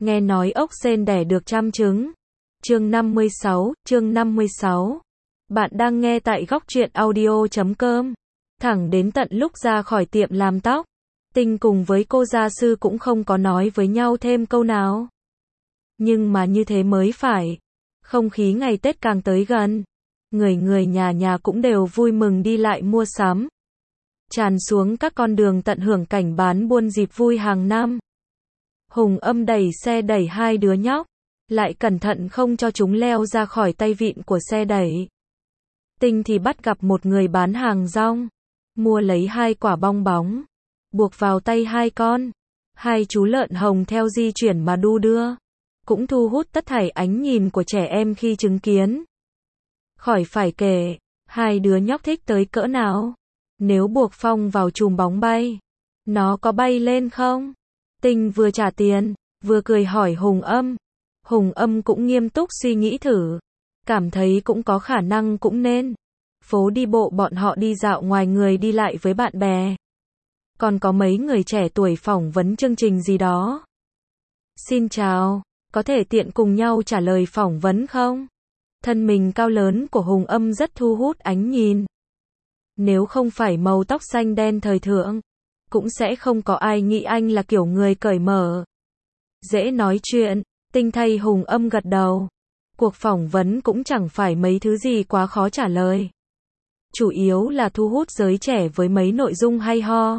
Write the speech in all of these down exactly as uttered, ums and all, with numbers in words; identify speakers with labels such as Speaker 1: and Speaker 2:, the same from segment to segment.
Speaker 1: Nghe nói ốc sên đẻ được trăm trứng. Chương năm mươi sáu, chương năm mươi sáu. Bạn đang nghe tại góc truyện audio chấm com. Thẳng đến tận lúc ra khỏi tiệm làm tóc, Tinh cùng với cô gia sư cũng không có nói với nhau thêm câu nào. Nhưng mà như thế mới phải. Không khí ngày Tết càng tới gần, người người nhà nhà cũng đều vui mừng đi lại mua sắm, tràn xuống các con đường tận hưởng cảnh bán buôn dịp vui hàng năm. Hùng Âm đẩy xe đẩy hai đứa nhóc, lại cẩn thận không cho chúng leo ra khỏi tay vịn của xe đẩy. Tinh thì bắt gặp một người bán hàng rong, mua lấy hai quả bong bóng, buộc vào tay hai con. Hai chú lợn hồng theo di chuyển mà đu đưa, cũng thu hút tất thảy ánh nhìn của trẻ em khi chứng kiến. Khỏi phải kể, hai đứa nhóc thích tới cỡ nào. Nếu buộc phong vào chùm bóng bay, nó có bay lên không? Tinh vừa trả tiền, vừa cười hỏi Hùng Âm. Hùng Âm cũng nghiêm túc suy nghĩ thử, cảm thấy cũng có khả năng cũng nên. Phố đi bộ bọn họ đi dạo ngoài người đi lại với bạn bè. Còn có mấy người trẻ tuổi phỏng vấn chương trình gì đó. Xin chào, có thể tiện cùng nhau trả lời phỏng vấn không? Thân mình cao lớn của Hùng Âm rất thu hút ánh nhìn. Nếu không phải màu tóc xanh đen thời thượng, cũng sẽ không có ai nghĩ anh là kiểu người cởi mở, dễ nói chuyện. Tinh thay Hùng Âm gật đầu. Cuộc phỏng vấn cũng chẳng phải mấy thứ gì quá khó trả lời. Chủ yếu là thu hút giới trẻ với mấy nội dung hay ho.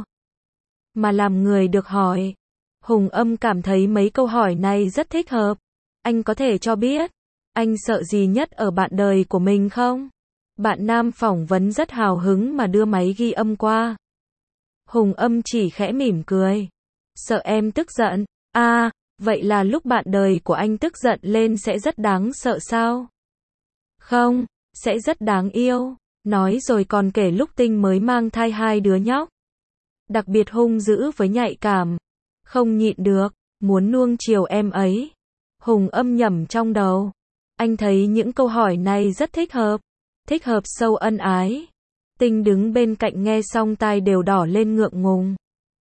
Speaker 1: Mà làm người được hỏi. Hùng Âm cảm thấy mấy câu hỏi này rất thích hợp. Anh có thể cho biết, anh sợ gì nhất ở bạn đời của mình không? Bạn nam phỏng vấn rất hào hứng mà đưa máy ghi âm qua. Hùng Âm chỉ khẽ mỉm cười. Sợ em tức giận. À, vậy là lúc bạn đời của anh tức giận lên sẽ rất đáng sợ sao? Không, sẽ rất đáng yêu. Nói rồi còn kể lúc Tinh mới mang thai hai đứa nhóc. Đặc biệt hung dữ với nhạy cảm. Không nhịn được, muốn nuông chiều em ấy. Hùng Âm nhẩm trong đầu. Anh thấy những câu hỏi này rất thích hợp. Thích hợp sâu ân ái. Tinh đứng bên cạnh nghe xong tai đều đỏ lên ngượng ngùng.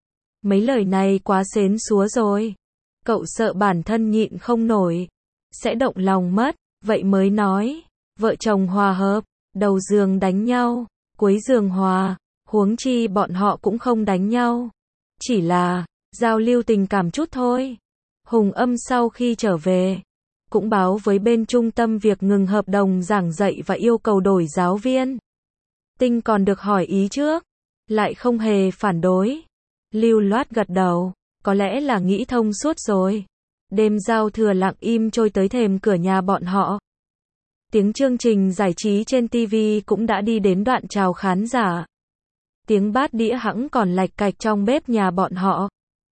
Speaker 1: Mấy lời này quá xến xúa rồi. Cậu sợ bản thân nhịn không nổi, sẽ động lòng mất, vậy mới nói. Vợ chồng hòa hợp, đầu giường đánh nhau, cuối giường hòa, huống chi bọn họ cũng không đánh nhau. Chỉ là, giao lưu tình cảm chút thôi. Hùng Âm sau khi trở về, cũng báo với bên trung tâm việc ngừng hợp đồng giảng dạy và yêu cầu đổi giáo viên. Tinh còn được hỏi ý trước, lại không hề phản đối. Lưu loát gật đầu, có lẽ là nghĩ thông suốt rồi. Đêm giao thừa lặng im trôi tới thềm cửa nhà bọn họ. Tiếng chương trình giải trí trên ti vi cũng đã đi đến đoạn chào khán giả. Tiếng bát đĩa hẵng còn lạch cạch trong bếp nhà bọn họ.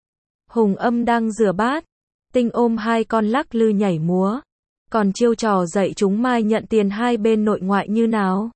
Speaker 1: Hùng Âm đang rửa bát. Tinh ôm hai con lắc lư nhảy múa. Còn chiêu trò dạy chúng mai nhận tiền hai bên nội ngoại như nào.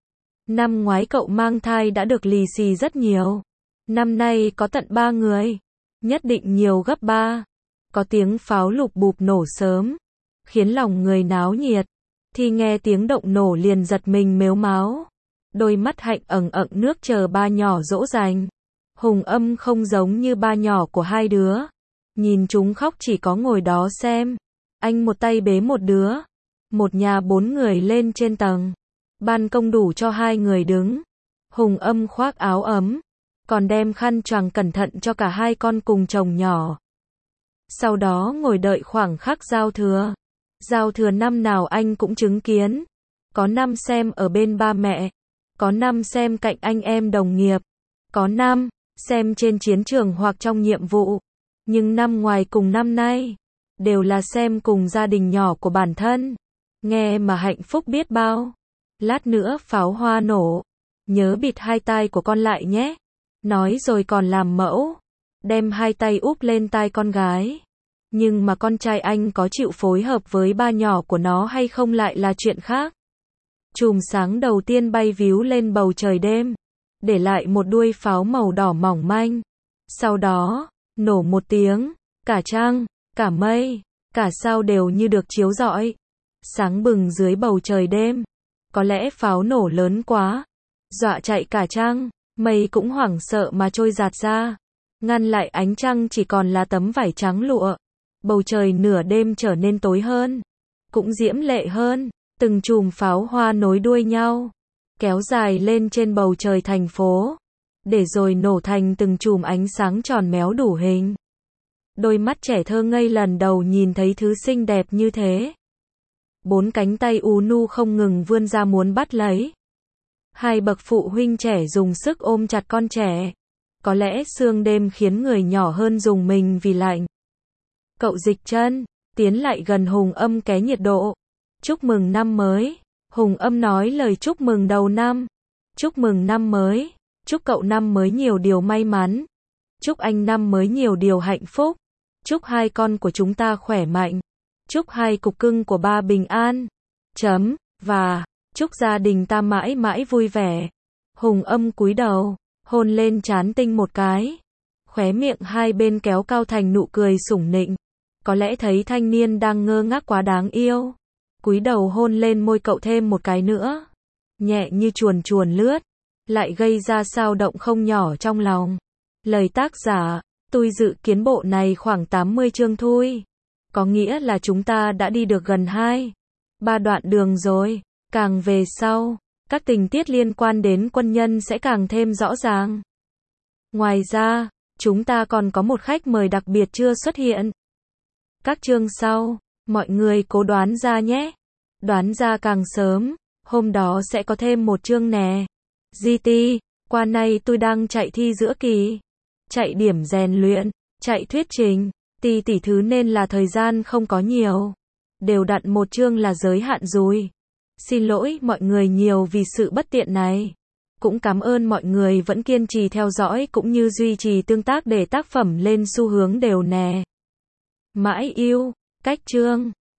Speaker 1: Năm ngoái cậu mang thai đã được lì xì rất nhiều. Năm nay có tận ba người. Nhất định nhiều gấp ba. Có tiếng pháo lục bụp nổ sớm, khiến lòng người náo nhiệt. Thì nghe tiếng động nổ liền giật mình mếu máo. Đôi mắt hạnh ẩn ẩn nước chờ ba nhỏ dỗ dành. Hùng Âm không giống như ba nhỏ của hai đứa. Nhìn chúng khóc chỉ có ngồi đó xem. Anh một tay bế một đứa. Một nhà bốn người lên trên tầng. Ban công đủ cho hai người đứng. Hùng Âm khoác áo ấm, còn đem khăn choàng cẩn thận cho cả hai con cùng chồng nhỏ. Sau đó ngồi đợi khoảng khắc giao thừa. Giao thừa năm nào anh cũng chứng kiến. Có năm xem ở bên ba mẹ. Có năm xem cạnh anh em đồng nghiệp. Có năm xem trên chiến trường hoặc trong nhiệm vụ. Nhưng năm ngoài cùng năm nay, đều là xem cùng gia đình nhỏ của bản thân. Nghe mà hạnh phúc biết bao. Lát nữa pháo hoa nổ, nhớ bịt hai tai của con lại nhé. Nói rồi còn làm mẫu, đem hai tay úp lên tai con gái. Nhưng mà con trai anh có chịu phối hợp với ba nhỏ của nó hay không lại là chuyện khác. Chùm sáng đầu tiên bay víu lên bầu trời đêm, để lại một đuôi pháo màu đỏ mỏng manh. Sau đó, nổ một tiếng, cả trăng, cả mây, cả sao đều như được chiếu rọi. Sáng bừng dưới bầu trời đêm. Có lẽ pháo nổ lớn quá, dọa chạy cả trăng, mây cũng hoảng sợ mà trôi giạt ra. Ngăn lại ánh trăng chỉ còn là tấm vải trắng lụa. Bầu trời nửa đêm trở nên tối hơn, cũng diễm lệ hơn, từng chùm pháo hoa nối đuôi nhau, kéo dài lên trên bầu trời thành phố, để rồi nổ thành từng chùm ánh sáng tròn méo đủ hình. Đôi mắt trẻ thơ ngây lần đầu nhìn thấy thứ xinh đẹp như thế. Bốn cánh tay u nu không ngừng vươn ra muốn bắt lấy. Hai bậc phụ huynh trẻ dùng sức ôm chặt con trẻ. Có lẽ sương đêm khiến người nhỏ hơn rùng mình vì lạnh. Cậu dịch chân, tiến lại gần Hùng Âm ké nhiệt độ. Chúc mừng năm mới. Hùng Âm nói lời chúc mừng đầu năm. Chúc mừng năm mới. Chúc cậu năm mới nhiều điều may mắn. Chúc anh năm mới nhiều điều hạnh phúc. Chúc hai con của chúng ta khỏe mạnh. Chúc hai cục cưng của ba bình an. Chấm. Và chúc gia đình ta mãi mãi vui vẻ. Hùng Âm cúi đầu, hôn lên trán Tinh một cái. Khóe miệng hai bên kéo cao thành nụ cười sủng nịnh. Có lẽ thấy thanh niên đang ngơ ngác quá đáng yêu. Cúi đầu hôn lên môi cậu thêm một cái nữa. Nhẹ như chuồn chuồn lướt, lại gây ra sao động không nhỏ trong lòng. Lời tác giả, tôi dự kiến bộ này khoảng tám mươi chương thôi. Có nghĩa là chúng ta đã đi được gần hai, ba đoạn đường rồi. Càng về sau, các tình tiết liên quan đến quân nhân sẽ càng thêm rõ ràng. Ngoài ra, chúng ta còn có một khách mời đặc biệt chưa xuất hiện. Các chương sau, mọi người cố đoán ra nhé. Đoán ra càng sớm, hôm đó sẽ có thêm một chương nè. giê tê, qua nay tôi đang chạy thi giữa kỳ. Chạy điểm rèn luyện, chạy thuyết trình, tỷ tỷ thứ nên là thời gian không có nhiều. Đều đặn một chương là giới hạn rồi. Xin lỗi mọi người nhiều vì sự bất tiện này. Cũng cảm ơn mọi người vẫn kiên trì theo dõi cũng như duy trì tương tác để tác phẩm lên xu hướng đều nè. Mãi yêu, cách chương.